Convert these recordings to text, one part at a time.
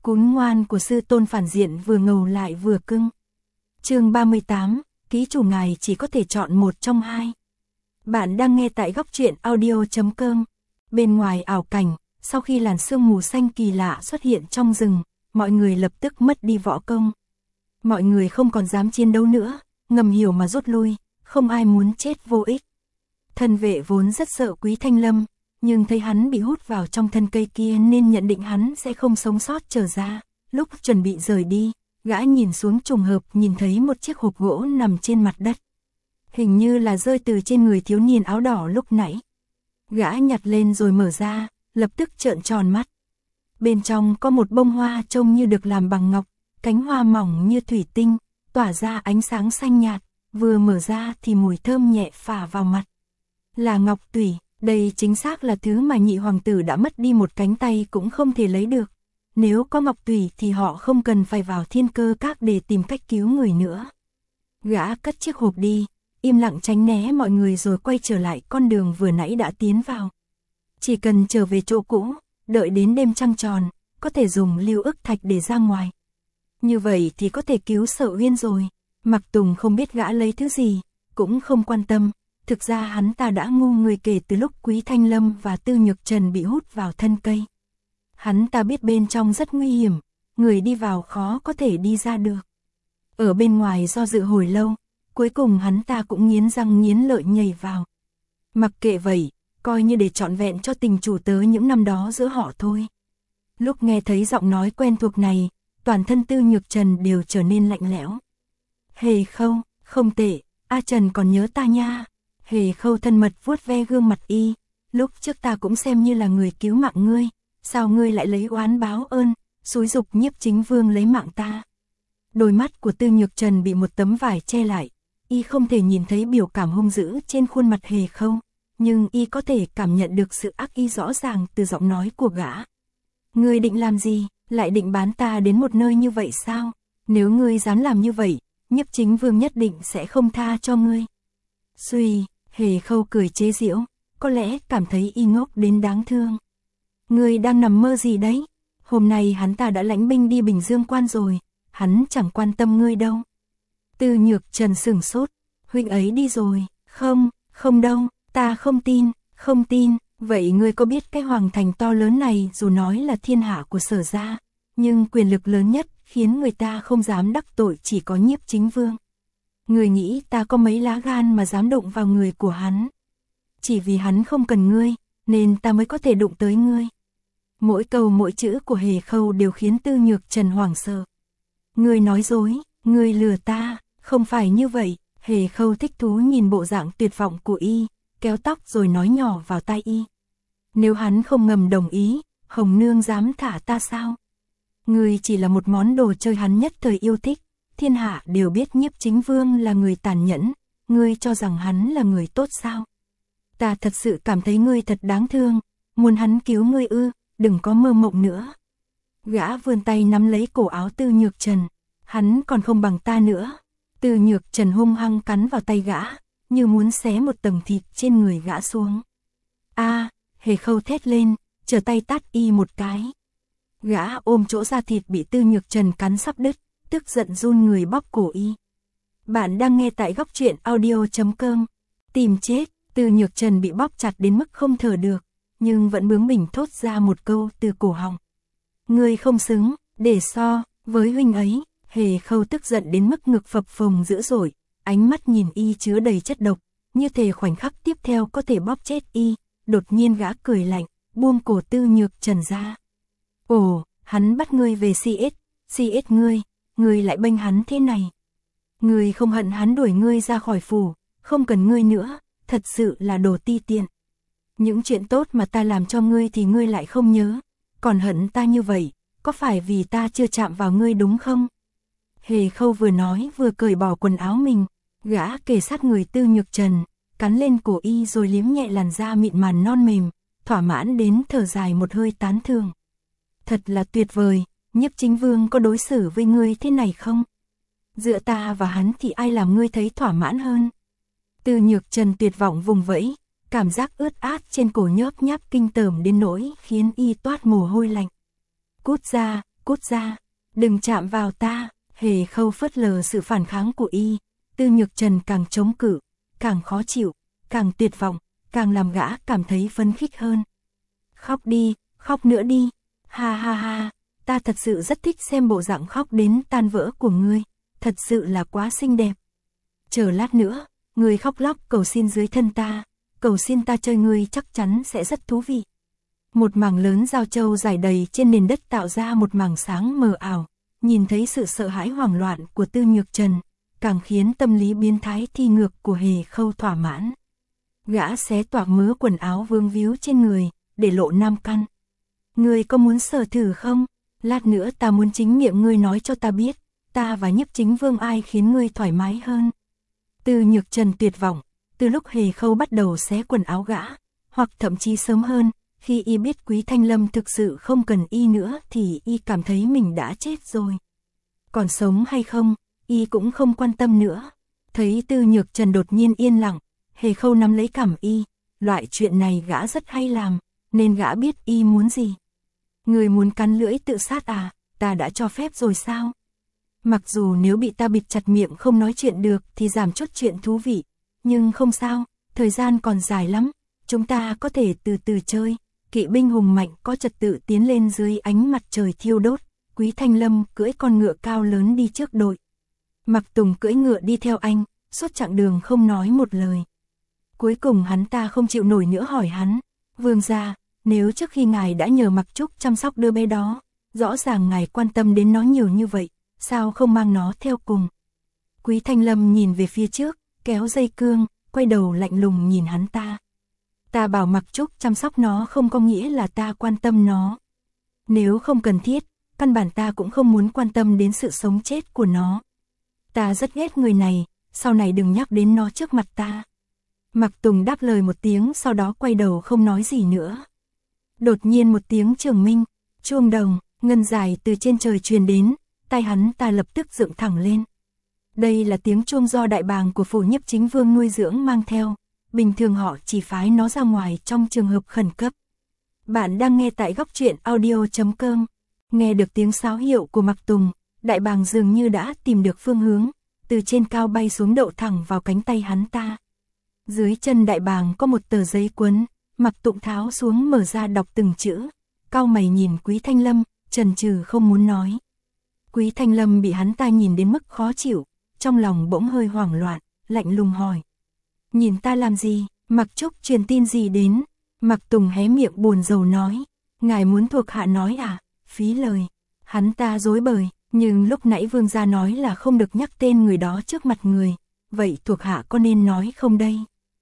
Cún ngoan của sư tôn phản diện vừa ngầu lại vừa cưng. Chương 38, ký chủ ngài chỉ có thể chọn một trong hai. Bạn đang nghe tại góc truyện audio.com. Bên ngoài ảo cảnh, sau khi làn sương mù xanh kỳ lạ xuất hiện trong rừng, mọi người lập tức mất đi võ công. Mọi người không còn dám chiến đấu nữa, ngầm hiểu mà rút lui, không ai muốn chết vô ích. Thân vệ vốn rất sợ Quý Thanh Lâm, nhưng thấy hắn bị hút vào trong thân cây kia nên nhận định hắn sẽ không sống sót trở ra. Lúc chuẩn bị rời đi, gã nhìn xuống trùng hợp nhìn thấy một chiếc hộp gỗ nằm trên mặt đất. Hình như là rơi từ trên người thiếu niên áo đỏ lúc nãy. Gã nhặt lên rồi mở ra, lập tức trợn tròn mắt. Bên trong có một bông hoa trông như được làm bằng ngọc, cánh hoa mỏng như thủy tinh, tỏa ra ánh sáng xanh nhạt, vừa mở ra thì mùi thơm nhẹ phả vào mặt. Là ngọc tủy, đây chính xác là thứ mà nhị hoàng tử đã mất đi một cánh tay cũng không thể lấy được. Nếu có ngọc tủy thì họ không cần phải vào Thiên Cơ Các để tìm cách cứu người nữa. Gã cất chiếc hộp đi, im lặng tránh né mọi người rồi quay trở lại con đường vừa nãy đã tiến vào. Chỉ cần trở về chỗ cũ, đợi đến đêm trăng tròn, có thể dùng lưu ức thạch để ra ngoài. Như vậy thì có thể cứu Sở Uyên rồi. Mặc Tùng không biết gã lấy thứ gì, cũng không quan tâm. Thực ra hắn ta đã ngu người kể từ lúc Quý Thanh Lâm và Tư Nhược Trần bị hút vào thân cây. Hắn ta biết bên trong rất nguy hiểm, người đi vào khó có thể đi ra được. Ở bên ngoài do dự hồi lâu, cuối cùng hắn ta cũng nghiến răng nghiến lợi nhảy vào. Mặc kệ vậy, coi như để trọn vẹn cho tình chủ tớ những năm đó giữa họ thôi. Lúc nghe thấy giọng nói quen thuộc này, toàn thân Tư Nhược Trần đều trở nên lạnh lẽo. Hề Khâu, không tệ, A Trần còn nhớ ta nha. Hề Khâu thân mật vuốt ve gương mặt y, lúc trước ta cũng xem như là người cứu mạng ngươi, sao ngươi lại lấy oán báo ơn, xúi giục Nhiếp Chính Vương lấy mạng ta. Đôi mắt của Tư Nhược Trần bị một tấm vải che lại, y không thể nhìn thấy biểu cảm hung dữ trên khuôn mặt Hề Khâu, nhưng y có thể cảm nhận được sự ác ý rõ ràng từ giọng nói của gã. Ngươi định làm gì, lại định bán ta đến một nơi như vậy sao? Nếu ngươi dám làm như vậy, Nhiếp Chính Vương nhất định sẽ không tha cho ngươi. Suy, Hề Khâu cười chế giễu, có lẽ cảm thấy y ngốc đến đáng thương. Ngươi đang nằm mơ gì đấy? Hôm nay hắn ta đã lãnh binh đi Bình Dương Quan rồi, hắn chẳng quan tâm ngươi đâu. Tư Nhược Trần sửng sốt, huynh ấy đi rồi, không đâu, ta không tin, vậy ngươi có biết cái hoàng thành to lớn này dù nói là thiên hạ của Sở gia, nhưng quyền lực lớn nhất khiến người ta không dám đắc tội chỉ có Nhiếp Chính Vương. Ngươi nghĩ ta có mấy lá gan mà dám đụng vào người của hắn? Chỉ vì hắn không cần ngươi, nên ta mới có thể đụng tới ngươi. Mỗi câu mỗi chữ của Hề Khâu đều khiến Tư Nhược Trần hoảng sợ. Ngươi nói dối, ngươi lừa ta, không phải như vậy. Hề Khâu thích thú nhìn bộ dạng tuyệt vọng của y, kéo tóc rồi nói nhỏ vào tai y. Nếu hắn không ngầm đồng ý, Hồng Nương dám thả ta sao? Ngươi chỉ là một món đồ chơi hắn nhất thời yêu thích. Thiên hạ đều biết Nhiếp Chính Vương là người tàn nhẫn, ngươi cho rằng hắn là người tốt sao? Ta thật sự cảm thấy ngươi thật đáng thương, muốn hắn cứu ngươi ư, đừng có mơ mộng nữa. Gã vươn tay nắm lấy cổ áo Tư Nhược Trần, hắn còn không bằng ta nữa. Tư Nhược Trần hung hăng cắn vào tay gã, như muốn xé một tầng thịt trên người gã xuống. A, Hề Khâu thét lên, trở tay tát y một cái. Gã ôm chỗ da thịt bị Tư Nhược Trần cắn sắp đứt, tức giận run người bóp cổ y. Bạn đang nghe tại góc truyện audio.com. Tìm chết, Tư Nhược Trần bị bóp chặt đến mức không thở được, nhưng vẫn bướng bỉnh thốt ra một câu từ cổ họng. Ngươi không xứng, để so với huynh ấy. Hề Khâu tức giận đến mức ngực phập phồng dữ dội, ánh mắt nhìn y chứa đầy chất độc, như thể khoảnh khắc tiếp theo có thể bóp chết y. Đột nhiên gã cười lạnh, buông cổ Tư Nhược Trần ra. Ồ, hắn bắt ngươi về CS ngươi lại bênh hắn thế này. Ngươi không hận hắn đuổi ngươi ra khỏi phủ, không cần ngươi nữa, thật sự là đồ ti tiện. Những chuyện tốt mà ta làm cho ngươi thì ngươi lại không nhớ, còn hận ta như vậy, có phải vì ta chưa chạm vào ngươi đúng không? Hề Khâu vừa nói vừa cởi bỏ quần áo mình, gã kề sát người Tư Nhược Trần, cắn lên cổ y rồi liếm nhẹ làn da mịn màng non mềm, thỏa mãn đến thở dài một hơi tán thưởng. Thật là tuyệt vời, Nhiếp Chính Vương có đối xử với ngươi thế này không? Giữa ta và hắn thì ai làm ngươi thấy thỏa mãn hơn? Tư Nhược Trần tuyệt vọng vùng vẫy, cảm giác ướt át trên cổ nhớp nháp kinh tởm đến nỗi khiến y toát mồ hôi lạnh. Cút ra, cút ra, đừng chạm vào ta. Hề Khâu phớt lờ sự phản kháng của y, Tư Nhược Trần càng chống cự, càng khó chịu, càng tuyệt vọng, càng làm gã cảm thấy phấn khích hơn. Khóc đi, khóc nữa đi, ha ha ha, ta thật sự rất thích xem bộ dạng khóc đến tan vỡ của ngươi, thật sự là quá xinh đẹp. Chờ lát nữa, ngươi khóc lóc cầu xin dưới thân ta, cầu xin ta chơi ngươi chắc chắn sẽ rất thú vị. Một mảng lớn giao châu rải đầy trên nền đất tạo ra một mảng sáng mờ ảo, nhìn thấy sự sợ hãi hoảng loạn của Tư Nhược Trần, càng khiến tâm lý biến thái thi ngược của Hề Khâu thỏa mãn. Gã xé toạc mớ quần áo vương víu trên người, để lộ nam căn. Ngươi có muốn sờ thử không? Lát nữa ta muốn chính miệng ngươi nói cho ta biết, ta và Nhiếp Chính Vương ai khiến ngươi thoải mái hơn. Tư Nhược Trần tuyệt vọng, từ lúc Hề Khâu bắt đầu xé quần áo gã, hoặc thậm chí sớm hơn, khi y biết Quý Thanh Lâm thực sự không cần y nữa thì y cảm thấy mình đã chết rồi. Còn sống hay không, y cũng không quan tâm nữa. Thấy Tư Nhược Trần đột nhiên yên lặng, Hề Khâu nắm lấy cằm y, loại chuyện này gã rất hay làm, nên gã biết y muốn gì. Người muốn cắn lưỡi tự sát à, ta đã cho phép rồi sao? Mặc dù nếu bị ta bịt chặt miệng không nói chuyện được thì giảm chút chuyện thú vị, nhưng không sao, thời gian còn dài lắm, chúng ta có thể từ từ chơi. Kỵ binh hùng mạnh có trật tự tiến lên dưới ánh mặt trời thiêu đốt, Quý Thanh Lâm cưỡi con ngựa cao lớn đi trước đội. Mặc Tùng cưỡi ngựa đi theo anh, suốt chặng đường không nói một lời. Cuối cùng hắn ta không chịu nổi nữa hỏi hắn, Vương gia, nếu trước khi ngài đã nhờ Mặc Trúc chăm sóc đứa bé đó, rõ ràng ngài quan tâm đến nó nhiều như vậy, sao không mang nó theo cùng? Quý Thanh Lâm nhìn về phía trước, kéo dây cương, quay đầu lạnh lùng nhìn hắn ta. Ta bảo Mặc Trúc chăm sóc nó không có nghĩa là ta quan tâm nó. Nếu không cần thiết, căn bản ta cũng không muốn quan tâm đến sự sống chết của nó. Ta rất ghét người này, sau này đừng nhắc đến nó trước mặt ta. Mặc Tùng đáp lời một tiếng sau đó quay đầu không nói gì nữa. Đột nhiên một tiếng trường minh, chuông đồng, ngân dài từ trên trời truyền đến, tai hắn ta lập tức dựng thẳng lên. Đây là tiếng chuông do đại bàng của phủ Nhiếp Chính Vương nuôi dưỡng mang theo. Bình thường họ chỉ phái nó ra ngoài trong trường hợp khẩn cấp. Bạn đang nghe tại góc truyện audio.com. Nghe được tiếng sáo hiệu của Mặc Tùng, đại bàng dường như đã tìm được phương hướng, từ trên cao bay xuống đậu thẳng vào cánh tay hắn ta. Dưới chân đại bàng có một tờ giấy cuốn, Mặc Tùng tháo xuống mở ra đọc từng chữ, cau mày nhìn Quý Thanh Lâm, chần chừ không muốn nói. Quý Thanh Lâm bị hắn ta nhìn đến mức khó chịu, trong lòng bỗng hơi hoảng loạn, lạnh lùng hỏi. Nhìn ta làm gì, Mặc Trúc truyền tin gì đến? Mặc Tùng hé miệng buồn rầu nói, ngài muốn thuộc hạ nói à, phí lời. Hắn ta dối bời, nhưng lúc nãy vương gia nói là không được nhắc tên người đó trước mặt người, vậy thuộc hạ có nên nói không đây?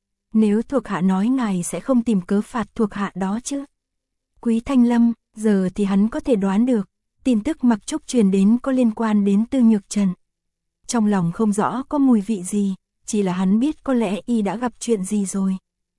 Nếu thuộc hạ nói ngài sẽ không tìm cớ phạt thuộc hạ đó chứ? Quý Thanh Lâm, giờ thì hắn có thể đoán được, tin tức Mặc Trúc truyền đến có liên quan đến Tư Nhược Trần. Trong lòng không rõ có mùi vị gì, chỉ là hắn biết có lẽ y đã gặp chuyện gì rồi.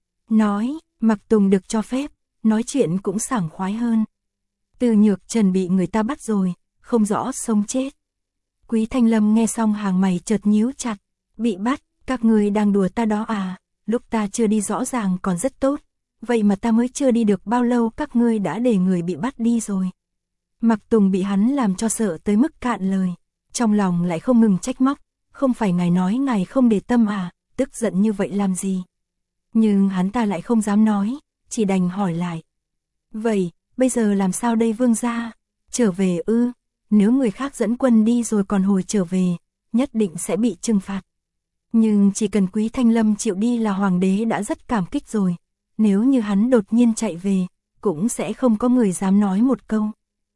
Nói, Mặc Tùng được cho phép, nói chuyện cũng sảng khoái hơn. Tư Nhược Trần bị người ta bắt rồi, không rõ sống chết. Quý Thanh Lâm nghe xong hàng mày chợt nhíu chặt, bị bắt, các người đang đùa ta đó à, lúc ta chưa đi rõ ràng còn rất tốt, vậy mà ta mới chưa đi được bao lâu các ngươi đã để người bị bắt đi rồi. Mặc Tùng bị hắn làm cho sợ tới mức cạn lời, trong lòng lại không ngừng trách móc, không phải ngài nói ngài không để tâm à, tức giận như vậy làm gì. Nhưng hắn ta lại không dám nói, chỉ đành hỏi lại. Vậy, bây giờ làm sao đây vương gia? Trở về ư? Nếu người khác dẫn quân đi rồi còn hồi trở về, nhất định sẽ bị trừng phạt. Nhưng chỉ cần Quý Thanh Lâm chịu đi là hoàng đế đã rất cảm kích rồi. Nếu như hắn đột nhiên chạy về, cũng sẽ không có người dám nói một câu.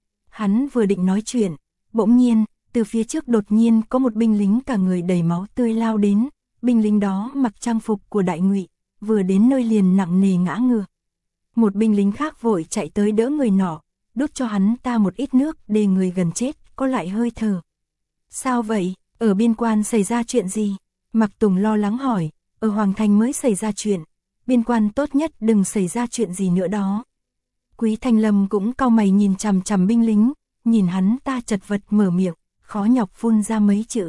Hắn vừa định nói chuyện, bỗng nhiên, từ phía trước đột nhiên có một binh lính cả người đầy máu tươi lao đến. Binh lính đó mặc trang phục của đại ngụy, vừa đến nơi liền nặng nề ngã ngửa. Một binh lính khác vội chạy tới đỡ người nọ, đút cho hắn ta một ít nước để người gần chết có lại hơi thở. Sao vậy, ở biên quan xảy ra chuyện gì? Mặc Tùng lo lắng hỏi, ở Hoàng Thành mới xảy ra chuyện, biên quan tốt nhất đừng xảy ra chuyện gì nữa đó. Quý Thanh Lâm cũng cau mày nhìn chằm chằm binh lính, nhìn hắn ta chật vật mở miệng, khó nhọc phun ra mấy chữ.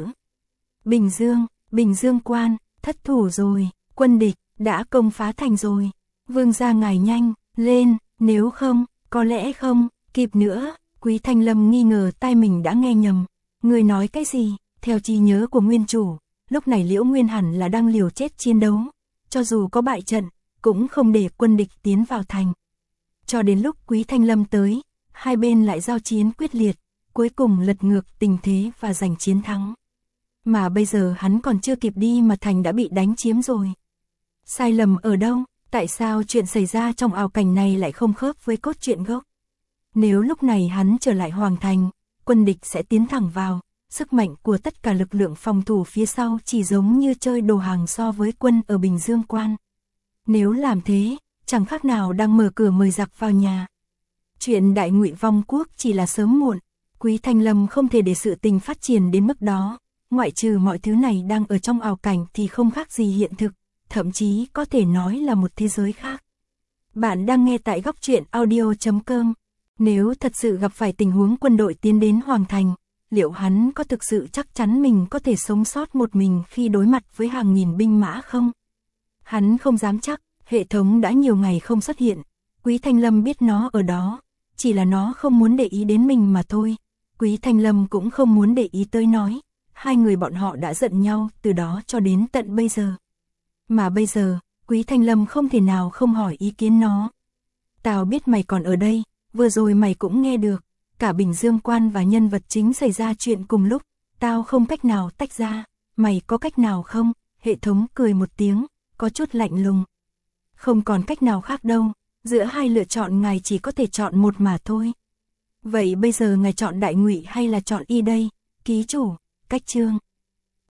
Bình Dương quan, thất thủ rồi, quân địch đã công phá thành rồi. Vương gia ngài nhanh lên, nếu không, có lẽ không kịp nữa. Quý Thanh Lâm nghi ngờ tai mình đã nghe nhầm. Người nói cái gì? Theo trí nhớ của nguyên chủ, lúc này Liễu Nguyên hẳn là đang liều chết chiến đấu. Cho dù có bại trận, cũng không để quân địch tiến vào thành. Cho đến lúc Quý Thanh Lâm tới, hai bên lại giao chiến quyết liệt, cuối cùng lật ngược tình thế và giành chiến thắng. Mà bây giờ hắn còn chưa kịp đi mà thành đã bị đánh chiếm rồi. Sai lầm ở đâu? Tại sao chuyện xảy ra trong ảo cảnh này lại không khớp với cốt truyện gốc? Nếu lúc này hắn trở lại Hoàng Thành, quân địch sẽ tiến thẳng vào, sức mạnh của tất cả lực lượng phòng thủ phía sau chỉ giống như chơi đồ hàng so với quân ở Bình Dương Quan. Nếu làm thế, chẳng khác nào đang mở cửa mời giặc vào nhà. Chuyện đại ngụy vong quốc chỉ là sớm muộn, Quý Thanh Lâm không thể để sự tình phát triển đến mức đó, ngoại trừ mọi thứ này đang ở trong ảo cảnh thì không khác gì hiện thực, thậm chí có thể nói là một thế giới khác. Bạn đang nghe tại góc truyện audio.com. Nếu thật sự gặp phải tình huống quân đội tiến đến Hoàng Thành, liệu hắn có thực sự chắc chắn mình có thể sống sót một mình khi đối mặt với hàng nghìn binh mã không? Hắn không dám chắc, hệ thống đã nhiều ngày không xuất hiện, Quý Thanh Lâm biết nó ở đó, chỉ là nó không muốn để ý đến mình mà thôi. Quý Thanh Lâm cũng không muốn để ý tới nói, hai người bọn họ đã giận nhau từ đó cho đến tận bây giờ. Mà bây giờ, Quý Thanh Lâm không thể nào không hỏi ý kiến nó. Tao biết mày còn ở đây, vừa rồi mày cũng nghe được, cả Bình Dương Quan và nhân vật chính xảy ra chuyện cùng lúc, tao không cách nào tách ra, mày có cách nào không? Hệ thống cười một tiếng, có chút lạnh lùng. Không còn cách nào khác đâu, giữa hai lựa chọn ngài chỉ có thể chọn một mà thôi. Vậy bây giờ ngài chọn đại ngụy hay là chọn y đây? Ký chủ, cách chương.